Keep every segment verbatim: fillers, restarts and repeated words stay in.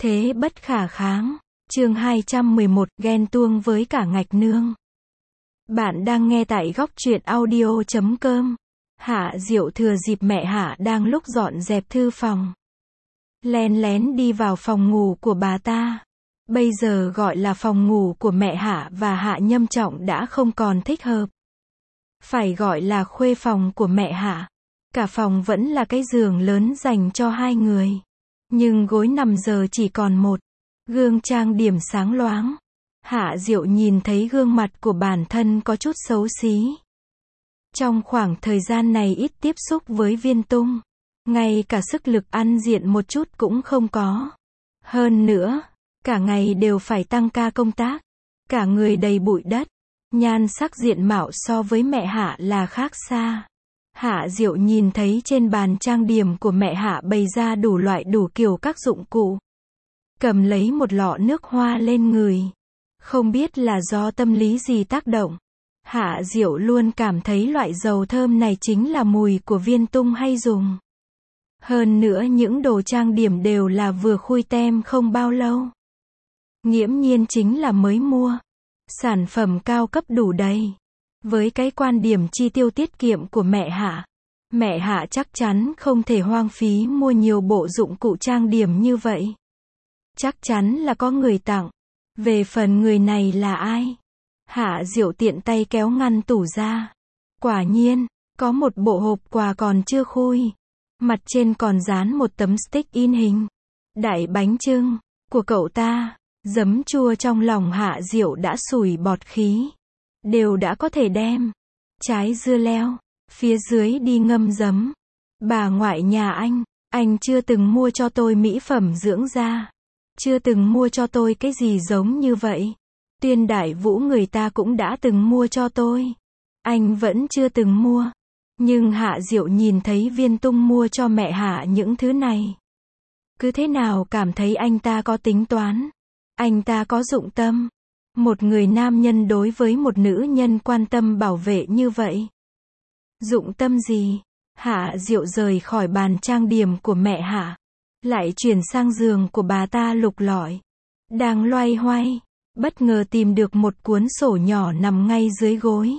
Thế bất khả kháng. Chương hai trăm mười một, ghen tuông với cả ngạch nương. Bạn đang nghe tại góc truyện audio chấm com. Hạ Diệu thừa dịp mẹ Hạ đang lúc dọn dẹp thư phòng, len lén đi vào phòng ngủ của bà ta. Bây giờ gọi là phòng ngủ của mẹ Hạ và Hạ Nhâm Trọng đã không còn thích hợp. Phải gọi là khuê phòng của mẹ Hạ. Cả phòng vẫn là cái giường lớn dành cho hai người. Nhưng gối nằm giờ chỉ còn một. Gương trang điểm sáng loáng. Hạ Diệu nhìn thấy gương mặt của bản thân có chút xấu xí. Trong khoảng thời gian này ít tiếp xúc với Viên Tung, ngay cả sức lực ăn diện một chút cũng không có. Hơn nữa, cả ngày đều phải tăng ca công tác. Cả người đầy bụi đất. Nhan sắc diện mạo so với mẹ Hạ là khác xa. Hạ Diệu nhìn thấy trên bàn trang điểm của mẹ Hạ bày ra đủ loại đủ kiểu các dụng cụ. Cầm lấy một lọ nước hoa lên người. Không biết là do tâm lý gì tác động. Hạ Diệu luôn cảm thấy loại dầu thơm này chính là mùi của Viên Tung hay dùng. Hơn nữa những đồ trang điểm đều là vừa khui tem không bao lâu. Nghiễm nhiên chính là mới mua. Sản phẩm cao cấp đủ đầy. Với cái quan điểm chi tiêu tiết kiệm của mẹ Hạ, mẹ Hạ chắc chắn không thể hoang phí mua nhiều bộ dụng cụ trang điểm như vậy. Chắc chắn là có người tặng. Về phần người này là ai? Hạ Diệu tiện tay kéo ngăn tủ ra. Quả nhiên, có một bộ hộp quà còn chưa khui. Mặt trên còn dán một tấm stick in hình đại bánh chưng của cậu ta. Giấm chua trong lòng Hạ Diệu đã sủi bọt khí. Đều đã có thể đem trái dưa leo phía dưới đi ngâm giấm. Bà ngoại nhà anh, anh chưa từng mua cho tôi mỹ phẩm dưỡng da. Chưa từng mua cho tôi cái gì giống như vậy. Tuyên Đại Vũ người ta cũng đã từng mua cho tôi. Anh vẫn chưa từng mua. Nhưng Hạ Diệu nhìn thấy Viên Tung mua cho mẹ Hạ những thứ này. Cứ thế nào cảm thấy anh ta có tính toán. Anh ta có dụng tâm. Một người nam nhân đối với một nữ nhân quan tâm bảo vệ như vậy. Dụng tâm gì? Hạ Diệu rời khỏi bàn trang điểm của mẹ Hạ. Lại chuyển sang giường của bà ta lục lọi. Đang loay hoay. Bất ngờ tìm được một cuốn sổ nhỏ nằm ngay dưới gối.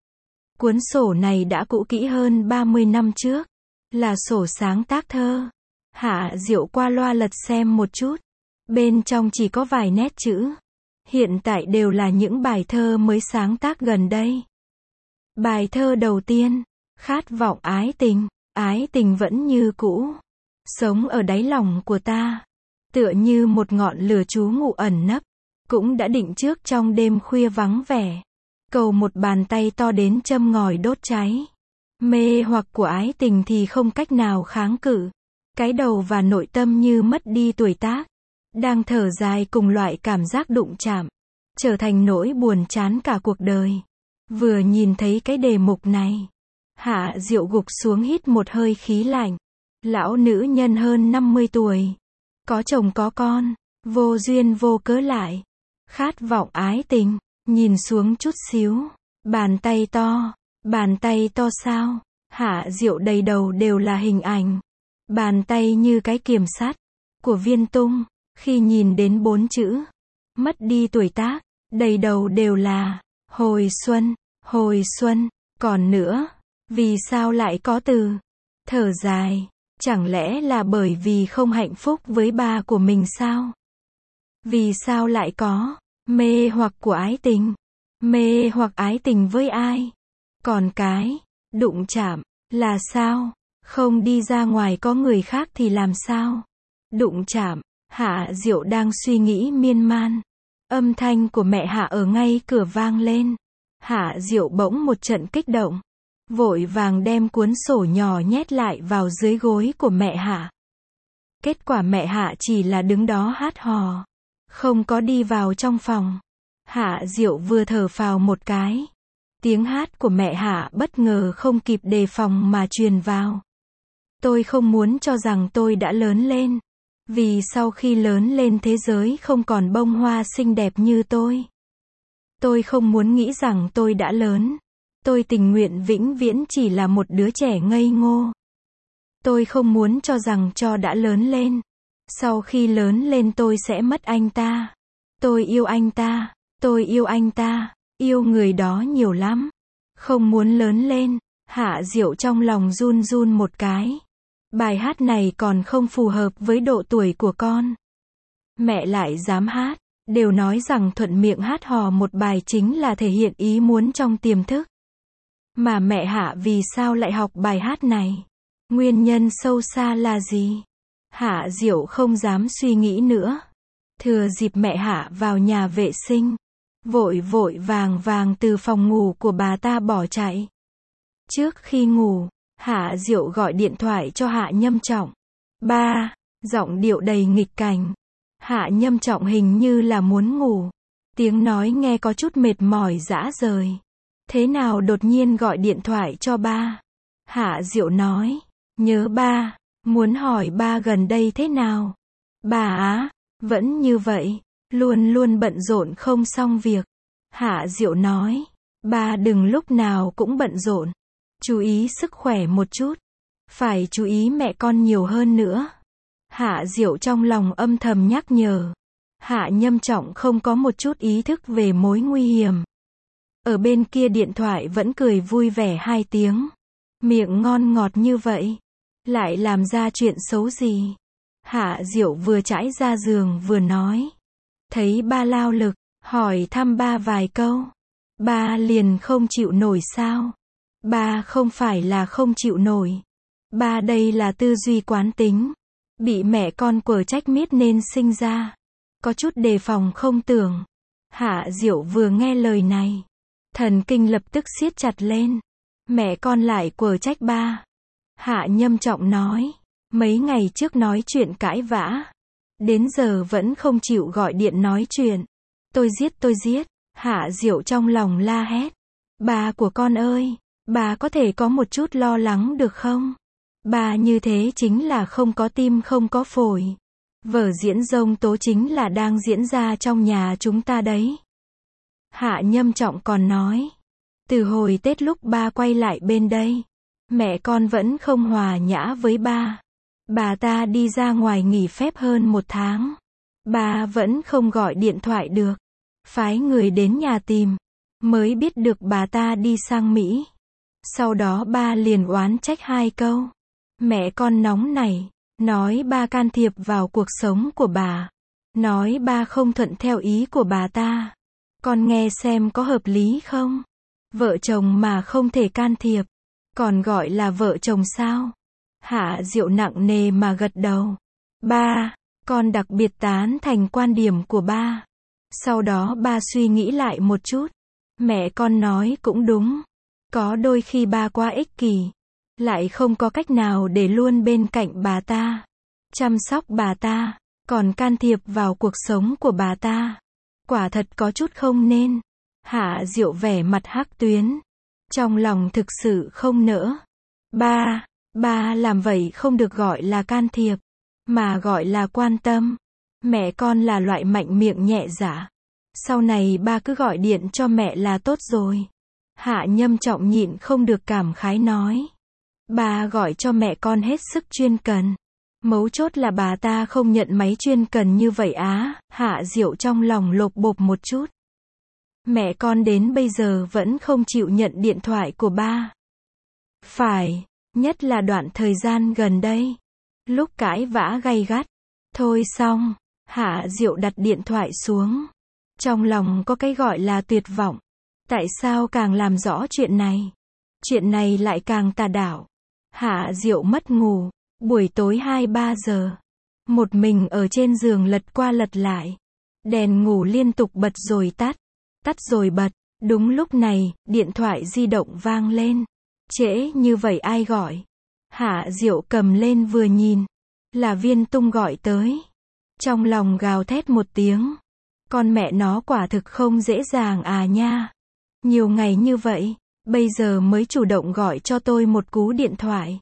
Cuốn sổ này đã cũ kỹ hơn ba mươi năm trước. Là sổ sáng tác thơ. Hạ Diệu qua loa lật xem một chút. Bên trong chỉ có vài nét chữ. Hiện tại đều là những bài thơ mới sáng tác gần đây. Bài thơ đầu tiên, khát vọng ái tình, ái tình vẫn như cũ. Sống ở đáy lòng của ta. Tựa như một ngọn lửa trú ngụ ẩn nấp. Cũng đã định trước trong đêm khuya vắng vẻ. Cầu một bàn tay to đến châm ngòi đốt cháy. Mê hoặc của ái tình thì không cách nào kháng cự. Cái đầu và nội tâm như mất đi tuổi tác. Đang thở dài cùng loại cảm giác đụng chạm. Trở thành nỗi buồn chán cả cuộc đời. Vừa nhìn thấy cái đề mục này. Hạ Diệu gục xuống hít một hơi khí lạnh. Lão nữ nhân hơn năm mươi tuổi. Có chồng có con. Vô duyên vô cớ lại. Khát vọng ái tình. Nhìn xuống chút xíu. Bàn tay to. Bàn tay to sao? Hạ Diệu đầy đầu đều là hình ảnh. Bàn tay như cái kiềm sắt. Của Viên Tung. Khi nhìn đến bốn chữ. Mất đi tuổi tác. Đầy đầu đều là. Hồi xuân. Hồi xuân. Còn nữa. Vì sao lại có từ. Thở dài. Chẳng lẽ là bởi vì không hạnh phúc với ba của mình sao? Vì sao lại có. Mê hoặc của ái tình. Mê hoặc ái tình với ai? Còn cái. Đụng chạm. Là sao? Không đi ra ngoài có người khác thì làm sao? Đụng chạm. Hạ Diệu đang suy nghĩ miên man. Âm thanh của mẹ Hạ ở ngay cửa vang lên. Hạ Diệu bỗng một trận kích động. Vội vàng đem cuốn sổ nhỏ nhét lại vào dưới gối của mẹ Hạ. Kết quả mẹ Hạ chỉ là đứng đó hát hò. Không có đi vào trong phòng. Hạ Diệu vừa thở phào một cái. Tiếng hát của mẹ Hạ bất ngờ không kịp đề phòng mà truyền vào. Tôi không muốn cho rằng tôi đã lớn lên. Vì sau khi lớn lên thế giới không còn bông hoa xinh đẹp như tôi. Tôi không muốn nghĩ rằng tôi đã lớn. Tôi tình nguyện vĩnh viễn chỉ là một đứa trẻ ngây ngô. Tôi không muốn cho rằng cho đã lớn lên. Sau khi lớn lên tôi sẽ mất anh ta. Tôi yêu anh ta. Tôi yêu anh ta. Yêu người đó nhiều lắm. Không muốn lớn lên. Hạ Diệu trong lòng run run một cái. Bài hát này còn không phù hợp với độ tuổi của con. Mẹ lại dám hát. Đều nói rằng thuận miệng hát hò một bài chính là thể hiện ý muốn trong tiềm thức. Mà mẹ Hạ vì sao lại học bài hát này? Nguyên nhân sâu xa là gì? Hạ Diệu không dám suy nghĩ nữa. Thừa dịp mẹ Hạ vào nhà vệ sinh, vội vội vàng vàng từ phòng ngủ của bà ta bỏ chạy. Trước khi ngủ, Hạ Diệu gọi điện thoại cho Hạ Nhâm Trọng. Ba, giọng điệu đầy nghịch cảnh. Hạ Nhâm Trọng hình như là muốn ngủ. Tiếng nói nghe có chút mệt mỏi rã rời. Thế nào đột nhiên gọi điện thoại cho ba? Hạ Diệu nói, nhớ ba, muốn hỏi ba gần đây thế nào? Bà á, vẫn như vậy, luôn luôn bận rộn không xong việc. Hạ Diệu nói, ba đừng lúc nào cũng bận rộn. Chú ý sức khỏe một chút. Phải chú ý mẹ con nhiều hơn nữa. Hạ Diệu trong lòng âm thầm nhắc nhở. Hạ Nhâm Trọng không có một chút ý thức về mối nguy hiểm. Ở bên kia điện thoại vẫn cười vui vẻ hai tiếng. Miệng ngon ngọt như vậy. Lại làm ra chuyện xấu gì? Hạ Diệu vừa trải ra giường vừa nói. Thấy ba lao lực, hỏi thăm ba vài câu. Ba liền không chịu nổi sao? Ba không phải là không chịu nổi. Ba đây là tư duy quán tính. Bị mẹ con quở trách miết nên sinh ra. Có chút đề phòng không tưởng. Hạ Diệu vừa nghe lời này. Thần kinh lập tức siết chặt lên. Mẹ con lại quở trách ba. Hạ Nhâm Trọng nói. Mấy ngày trước nói chuyện cãi vã. Đến giờ vẫn không chịu gọi điện nói chuyện. Tôi giết tôi giết. Hạ Diệu trong lòng la hét. Bà của con ơi. Bà có thể có một chút lo lắng được không? Bà như thế chính là không có tim không có phổi. Vở diễn dông tố chính là đang diễn ra trong nhà chúng ta đấy. Hạ Nhâm Trọng còn nói. Từ hồi Tết lúc ba quay lại bên đây. Mẹ con vẫn không hòa nhã với ba. Bà ta đi ra ngoài nghỉ phép hơn một tháng. Ba vẫn không gọi điện thoại được. Phái người đến nhà tìm. Mới biết được bà ta đi sang Mỹ. Sau đó ba liền oán trách hai câu. Mẹ con nóng nảy. Nói ba can thiệp vào cuộc sống của bà. Nói ba không thuận theo ý của bà ta. Con nghe xem có hợp lý không? Vợ chồng mà không thể can thiệp. Còn gọi là vợ chồng sao? Hạ Diệu nặng nề mà gật đầu. Ba, con đặc biệt tán thành quan điểm của ba. Sau đó ba suy nghĩ lại một chút. Mẹ con nói cũng đúng. Có đôi khi ba quá ích kỷ. Lại không có cách nào để luôn bên cạnh bà ta. Chăm sóc bà ta. Còn can thiệp vào cuộc sống của bà ta. Quả thật có chút không nên. Hạ Diệu vẻ mặt hắc tuyến. Trong lòng thực sự không nỡ. Ba, ba làm vậy không được gọi là can thiệp. Mà gọi là quan tâm. Mẹ con là loại mạnh miệng nhẹ dạ. Sau này ba cứ gọi điện cho mẹ là tốt rồi. Hạ Nhâm Trọng nhịn không được cảm khái nói. Ba gọi cho mẹ con hết sức chuyên cần. Mấu chốt là bà ta không nhận máy chuyên cần như vậy á. Hạ Diệu trong lòng lột bột một chút. Mẹ con đến bây giờ vẫn không chịu nhận điện thoại của ba. Phải, nhất là đoạn thời gian gần đây. Lúc cãi vã gay gắt. Thôi xong, Hạ Diệu đặt điện thoại xuống. Trong lòng có cái gọi là tuyệt vọng. Tại sao càng làm rõ chuyện này? Chuyện này lại càng tà đảo. Hạ Diệu mất ngủ. Buổi tối hai ba giờ. Một mình ở trên giường lật qua lật lại. Đèn ngủ liên tục bật rồi tắt. Tắt rồi bật. Đúng lúc này, điện thoại di động vang lên. Trễ như vậy ai gọi? Hạ Diệu cầm lên vừa nhìn. Là Viên Tung gọi tới. Trong lòng gào thét một tiếng. Con mẹ nó quả thực không dễ dàng à nha. Nhiều ngày như vậy, bây giờ mới chủ động gọi cho tôi một cú điện thoại.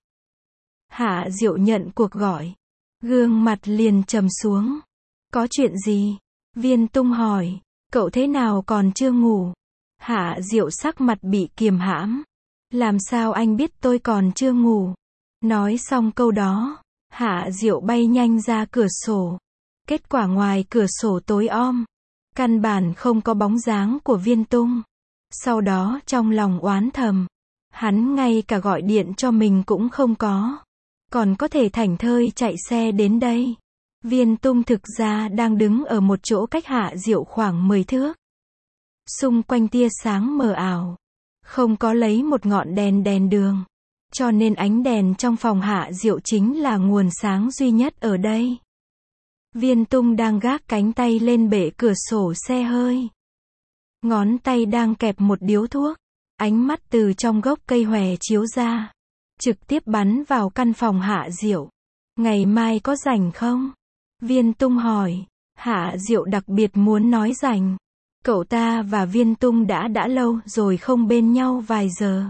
Hạ Diệu nhận cuộc gọi. Gương mặt liền trầm xuống. Có chuyện gì? Viên Tung hỏi. Cậu thế nào còn chưa ngủ? Hạ Diệu sắc mặt bị kiềm hãm. Làm sao anh biết tôi còn chưa ngủ? Nói xong câu đó, Hạ Diệu bay nhanh ra cửa sổ. Kết quả ngoài cửa sổ tối om, căn bản không có bóng dáng của Viên Tung. Sau đó trong lòng oán thầm, hắn ngay cả gọi điện cho mình cũng không có, còn có thể thảnh thơi chạy xe đến đây. Viên Tung thực ra đang đứng ở một chỗ cách Hạ Diệu khoảng mười thước. Xung quanh tia sáng mờ ảo, không có lấy một ngọn đèn đèn đường, cho nên ánh đèn trong phòng Hạ Diệu chính là nguồn sáng duy nhất ở đây. Viên Tung đang gác cánh tay lên bệ cửa sổ xe hơi. Ngón tay đang kẹp một điếu thuốc, ánh mắt từ trong gốc cây hòe chiếu ra, trực tiếp bắn vào căn phòng Hạ Diệu. Ngày mai có rảnh không? Viên Tung hỏi. Hạ Diệu đặc biệt muốn nói rảnh. Cậu ta và Viên Tung đã đã lâu rồi không bên nhau vài giờ.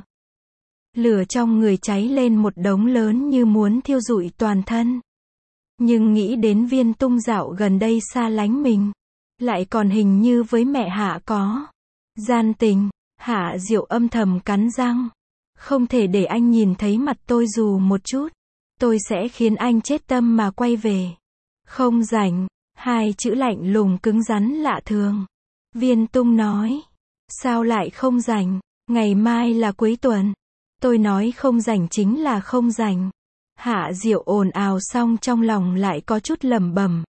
Lửa trong người cháy lên một đống lớn như muốn thiêu rụi toàn thân. Nhưng nghĩ đến Viên Tung dạo gần đây xa lánh mình, lại còn hình như với mẹ Hạ có gian tình, Hạ Diệu âm thầm cắn răng. Không thể để anh nhìn thấy mặt tôi dù một chút. Tôi sẽ khiến anh chết tâm mà quay về. Không rảnh, hai chữ lạnh lùng cứng rắn lạ thường. Viên Tung nói. Sao lại không rảnh? Ngày mai là cuối tuần. Tôi nói không rảnh chính là không rảnh. Hạ Diệu ồn ào xong trong lòng lại có chút lẩm bẩm.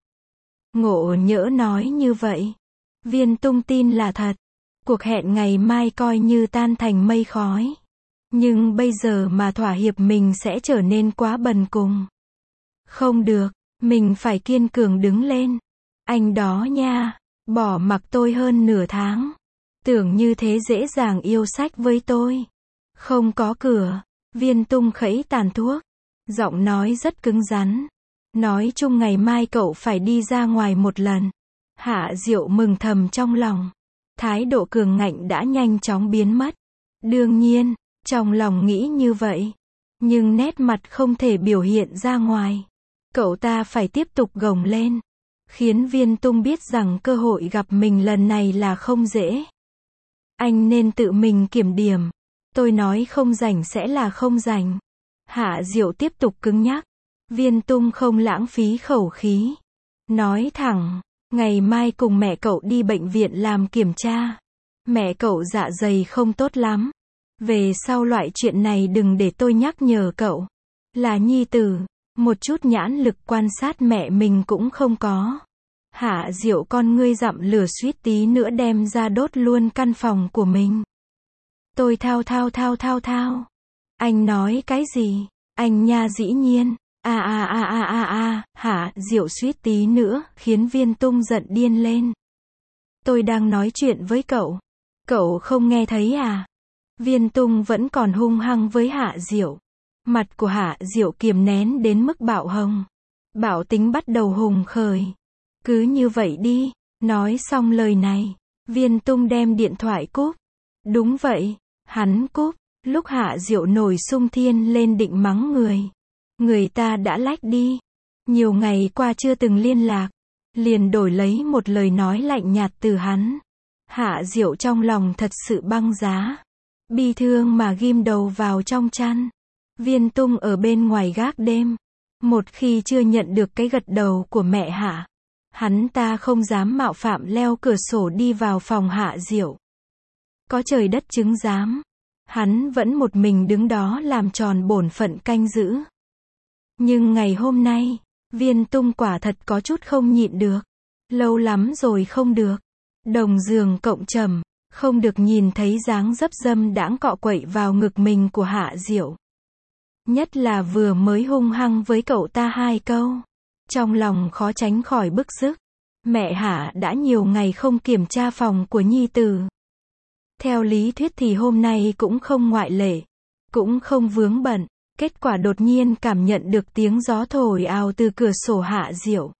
Ngộ nhỡ nói như vậy. Viên Tung tin là thật. Cuộc hẹn ngày mai coi như tan thành mây khói. Nhưng bây giờ mà thỏa hiệp mình sẽ trở nên quá bần cùng. Không được, mình phải kiên cường đứng lên. Anh đó nha, bỏ mặc tôi hơn nửa tháng. Tưởng như thế dễ dàng yêu sách với tôi. Không có cửa. Viên Tung khẩy tàn thuốc. Giọng nói rất cứng rắn. Nói chung ngày mai cậu phải đi ra ngoài một lần. Hạ Diệu mừng thầm trong lòng. Thái độ cường ngạnh đã nhanh chóng biến mất. Đương nhiên, trong lòng nghĩ như vậy. Nhưng nét mặt không thể biểu hiện ra ngoài. Cậu ta phải tiếp tục gồng lên. Khiến Viên Tung biết rằng cơ hội gặp mình lần này là không dễ. Anh nên tự mình kiểm điểm. Tôi nói không rảnh sẽ là không rảnh. Hạ Diệu tiếp tục cứng nhắc. Viên Tung không lãng phí khẩu khí. Nói thẳng, ngày mai cùng mẹ cậu đi bệnh viện làm kiểm tra. Mẹ cậu dạ dày không tốt lắm. Về sau loại chuyện này đừng để tôi nhắc nhở cậu. Là nhi tử, một chút nhãn lực quan sát mẹ mình cũng không có. Hạ Diệu con ngươi dặm lửa suýt tí nữa đem ra đốt luôn căn phòng của mình. Tôi thao thao thao thao thao. Anh nói cái gì? Anh nha dĩ nhiên. A a a a a a, Hạ Diệu suýt tí nữa, khiến Viên Tung giận điên lên. Tôi đang nói chuyện với cậu. Cậu không nghe thấy à? Viên Tung vẫn còn hung hăng với Hạ Diệu. Mặt của Hạ Diệu kiềm nén đến mức bạo hồng. Bạo tính bắt đầu hùng khởi. Cứ như vậy đi. Nói xong lời này, Viên Tung đem điện thoại cúp. Đúng vậy, hắn cúp. Lúc Hạ Diệu nổi xung thiên lên định mắng người. Người ta đã lách đi. Nhiều ngày qua chưa từng liên lạc. Liền đổi lấy một lời nói lạnh nhạt từ hắn. Hạ Diệu trong lòng thật sự băng giá. Bi thương mà ghim đầu vào trong chăn. Viên Tung ở bên ngoài gác đêm. Một khi chưa nhận được cái gật đầu của mẹ Hạ, hắn ta không dám mạo phạm leo cửa sổ đi vào phòng Hạ Diệu. Có trời đất chứng giám. Hắn vẫn một mình đứng đó làm tròn bổn phận canh giữ. Nhưng ngày hôm nay, Viên Tung quả thật có chút không nhịn được. Lâu lắm rồi không được. Đồng giường cộng trầm, không được nhìn thấy dáng dấp dâm đãng cọ quậy vào ngực mình của Hạ Diệu. Nhất là vừa mới hung hăng với cậu ta hai câu. Trong lòng khó tránh khỏi bức xúc. Mẹ Hạ đã nhiều ngày không kiểm tra phòng của nhi tử. Theo lý thuyết thì hôm nay cũng không ngoại lệ. Cũng không vướng bận. Kết quả đột nhiên cảm nhận được tiếng gió thổi ào từ cửa sổ Hạ Diệu.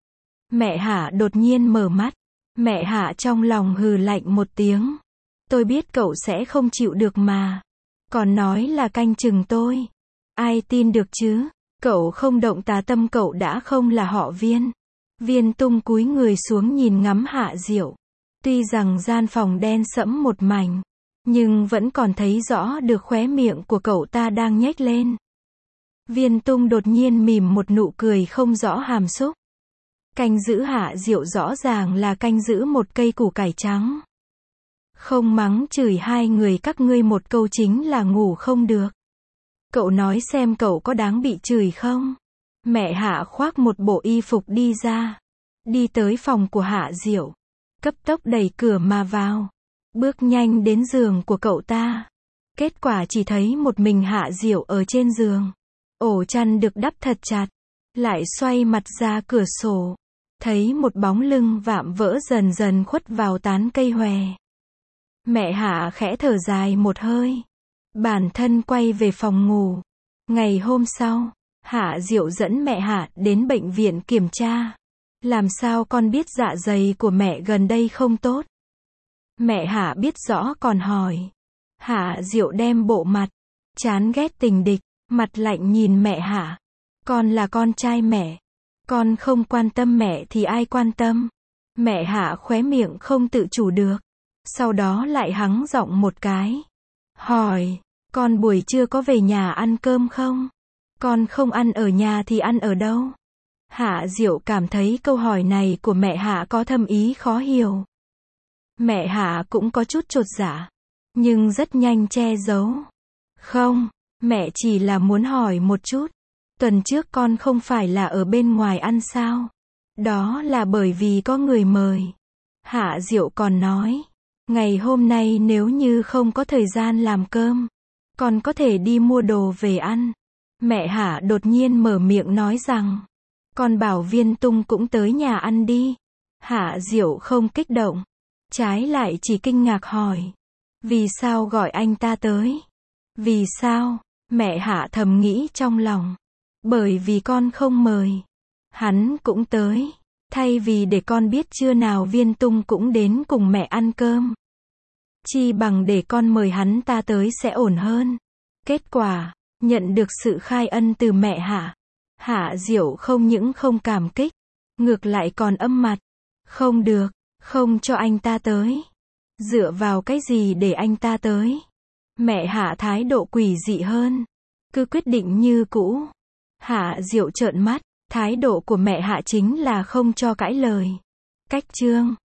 Mẹ Hạ đột nhiên mở mắt. Mẹ Hạ trong lòng hừ lạnh một tiếng. Tôi biết cậu sẽ không chịu được mà. Còn nói là canh chừng tôi. Ai tin được chứ? Cậu không động tà tâm cậu đã không là họ Viên. Viên Tung cúi người xuống nhìn ngắm Hạ Diệu. Tuy rằng gian phòng đen sẫm một mảnh, nhưng vẫn còn thấy rõ được khóe miệng của cậu ta đang nhếch lên. Viên Tung đột nhiên mỉm một nụ cười không rõ hàm xúc. Canh giữ Hạ Diệu rõ ràng là canh giữ một cây củ cải trắng. Không mắng chửi hai người các ngươi một câu chính là ngủ không được. Cậu nói xem cậu có đáng bị chửi không? Mẹ Hạ khoác một bộ y phục đi ra. Đi tới phòng của Hạ Diệu. Cấp tốc đẩy cửa mà vào. Bước nhanh đến giường của cậu ta. Kết quả chỉ thấy một mình Hạ Diệu ở trên giường. Ổ chăn được đắp thật chặt. Lại xoay mặt ra cửa sổ. Thấy một bóng lưng vạm vỡ dần dần khuất vào tán cây hòe. Mẹ Hạ khẽ thở dài một hơi. Bản thân quay về phòng ngủ. Ngày hôm sau, Hạ Diệu dẫn mẹ Hạ đến bệnh viện kiểm tra. Làm sao con biết dạ dày của mẹ gần đây không tốt? Mẹ Hạ biết rõ còn hỏi. Hạ Diệu đem bộ mặt chán ghét tình địch, mặt lạnh nhìn mẹ Hạ. Con là con trai mẹ. Con không quan tâm mẹ thì ai quan tâm? Mẹ Hạ khóe miệng không tự chủ được. Sau đó lại hắng giọng một cái. Hỏi, con buổi trưa có về nhà ăn cơm không? Con không ăn ở nhà thì ăn ở đâu? Hạ Diệu cảm thấy câu hỏi này của mẹ Hạ có thâm ý khó hiểu. Mẹ Hạ cũng có chút chột dạ, nhưng rất nhanh che giấu. Không, mẹ chỉ là muốn hỏi một chút. Tuần trước con không phải là ở bên ngoài ăn sao? Đó là bởi vì có người mời. Hạ Diệu còn nói, ngày hôm nay nếu như không có thời gian làm cơm, con có thể đi mua đồ về ăn. Mẹ Hạ đột nhiên mở miệng nói rằng, con bảo Viên Tung cũng tới nhà ăn đi. Hạ Diệu không kích động, trái lại chỉ kinh ngạc hỏi, vì sao gọi anh ta tới? Vì sao? Mẹ Hạ thầm nghĩ trong lòng, bởi vì con không mời, hắn cũng tới. Thay vì để con biết trưa nào Viên Tung cũng đến cùng mẹ ăn cơm, chi bằng để con mời hắn ta tới sẽ ổn hơn. Kết quả, nhận được sự khai ân từ mẹ Hạ. Hạ Diệu không những không cảm kích, ngược lại còn âm mặt. Không được, không cho anh ta tới. Dựa vào cái gì để anh ta tới? Mẹ Hạ thái độ quỷ dị hơn, cứ quyết định như cũ. Hạ Diệu trợn mắt, thái độ của mẹ Hạ chính là không cho cãi lời. Cách chương